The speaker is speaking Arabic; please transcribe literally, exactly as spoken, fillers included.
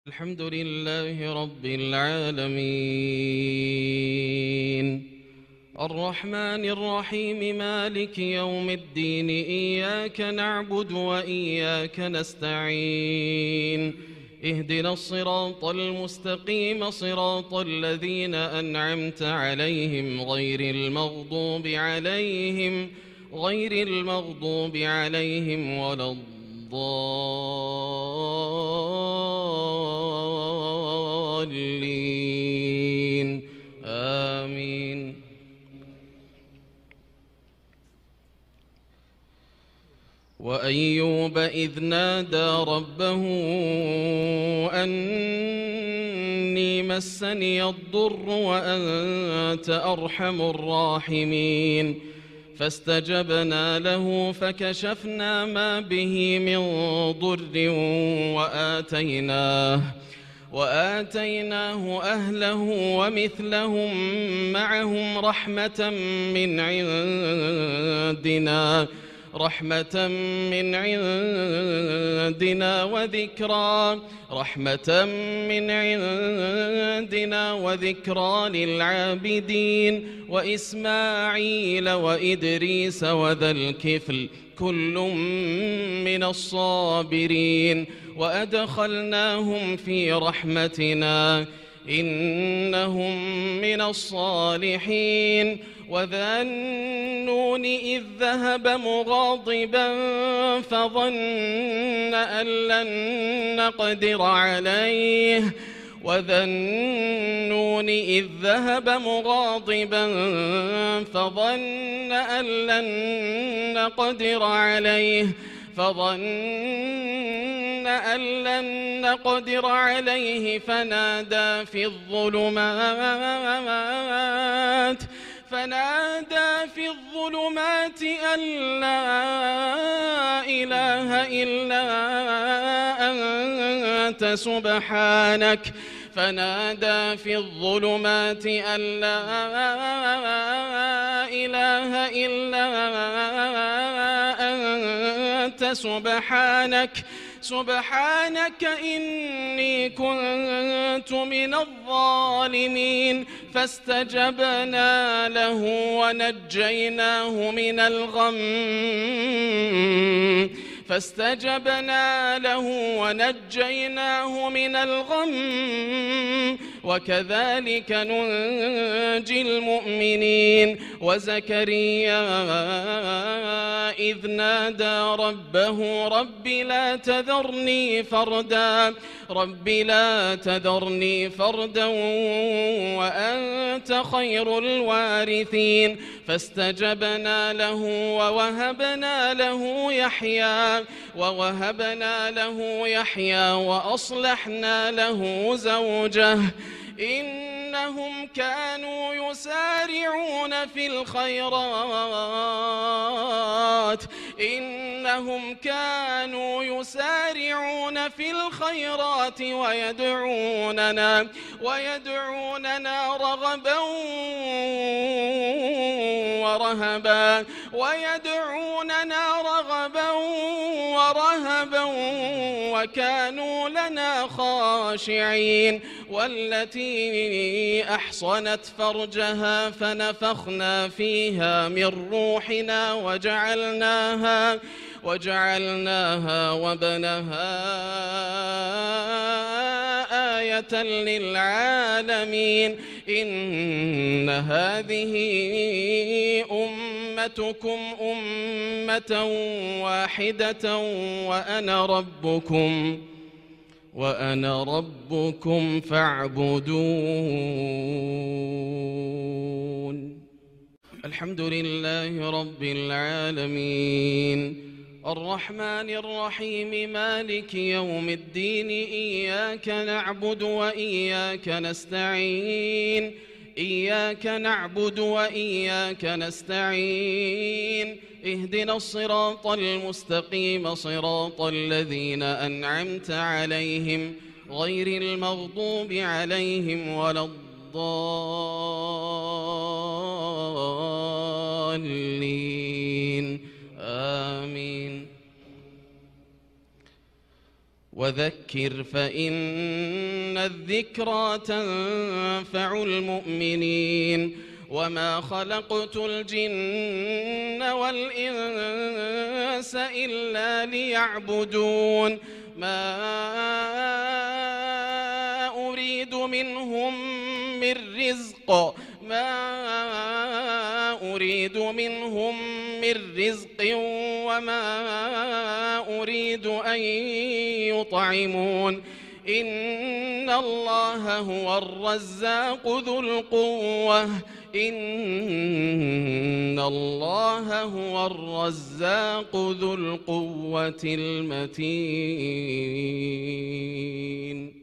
الحمد لله رب العالمين الرحمن الرحيم مالك يوم الدين إياك نعبد وإياك نستعين اهدنا الصراط المستقيم صراط الذين أنعمت عليهم غير المغضوب عليهم غير المغضوب عليهم ولا الضالين آمين. وأيوب إذ نادى ربه أني مسني الضر وأنت أرحم الراحمين فاستجبنا له فكشفنا ما به من ضر وآتيناه وآتيناه أهله ومثلهم معهم رحمة من عندنا رحمة من عندنا وذكرى رحمة من عندنا وذكرى للعابدين وإسماعيل وإدريس وذا الكفل كل من الصابرين وأدخلناهم في رحمتنا إنهم من الصالحين. وذا النون إذ ذهب مغاضبا فظن أن لن نقدر عليه وذا النون إذ ذهب مغاضبا فظن أن لن نقدر عليه فظن أن لن نقدر عليه فنادى في الظلمات فنادى في الظلمات أن لا إله إلا أنت سبحانك فنادى في الظلمات أن لا إله إلا أنت سبحانك سبحانك إني كنت من الظالمين فاستجبنا له ونجيناه من الغم فاستجبنا له ونجيناه من الغم وكذلك ننجي المؤمنين. وزكريا إذ نادى ربه رب لا تذرني فردا رب لا تذرني فردا وأنت خير الوارثين فاستجبنا له ووهبنا له يحيى ووهبنا له يحيى وأصلحنا له زوجه إنهم كانوا يسارعون في الخيرات إنهم كانوا يسارعون في الخيرات ويدعوننا ويدعوننا رغبا ورهبا ويدعوننا رغبا ورهبا وكانوا لنا خاشعين. والتي أحصنت فرجها فنفخنا فيها من روحنا وجعلناها وجعلناها وابنها آية للعالمين إن هذه أمتكم أمة واحدة وأنا ربكم وأنا ربكم فاعبدون. الحمد لله رب العالمين الرحمن الرحيم مالك يوم الدين إياك نعبد وإياك نستعين إياك نعبد وإياك نستعين اهدنا الصراط المستقيم صراط الذين أنعمت عليهم غير المغضوب عليهم ولا الضالين آمين. وذكر فإن الذكرى تنفع المؤمنين وما خلقت الجن والإنس إلا ليعبدون ما أريد منهم من رزق ما أريد منهم من رزق وما أريد أن يطعمون إن الله هو الرزاق ذو القوة إن الله هو الرزاق ذو القوة المتين.